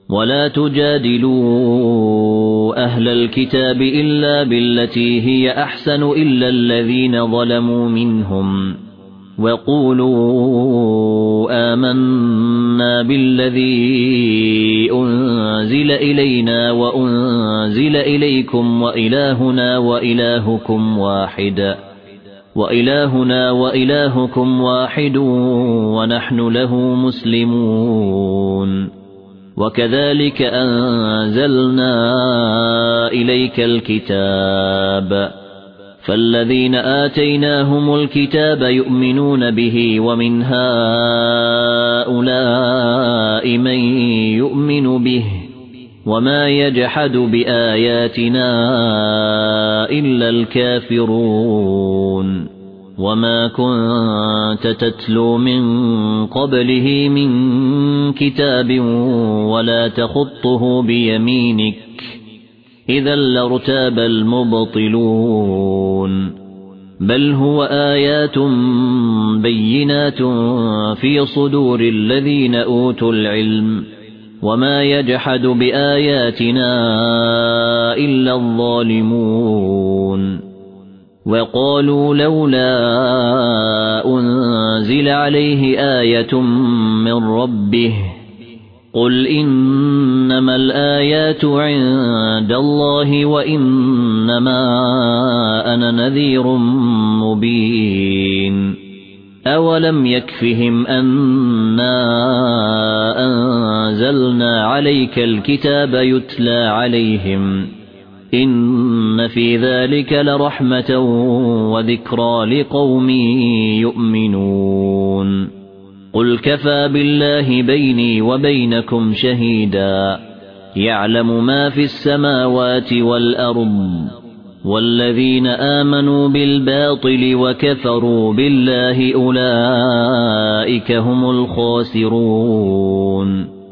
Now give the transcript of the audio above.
ولا تجادلوا أهل الكتاب إلا بالتي هي أحسن إلا الذين ظلموا منهم وقولوا آمنا بالذي أنزل إلينا وأنزل إليكم وإلهنا وإلهكم واحد ونحن له مسلمون وكذلك أنزلنا إليك الكتاب فالذين آتيناهم الكتاب يؤمنون به ومن هؤلاء من يؤمن به وما يجحد بآياتنا إلا الكافرون وما كنت تتلو من قبله من كتاب ولا تخطه بيمينك إذا لارتاب المبطلون بل هو آيات بينات في صدور الذين أوتوا العلم وما يجحد بآياتنا إلا الظالمون وقالوا لولا أنزل عليه آية من ربه قل إنما الآيات عند الله وإنما أنا نذير مبين أولم يكفهم أنا أنزلنا عليك الكتاب يتلى عليهم إن في ذلك لرحمة وذكرى لقوم يؤمنون قل كفى بالله بيني وبينكم شهيدا يعلم ما في السماوات والأرض والذين آمنوا بالباطل وكفروا بالله أولئك هم الخاسرون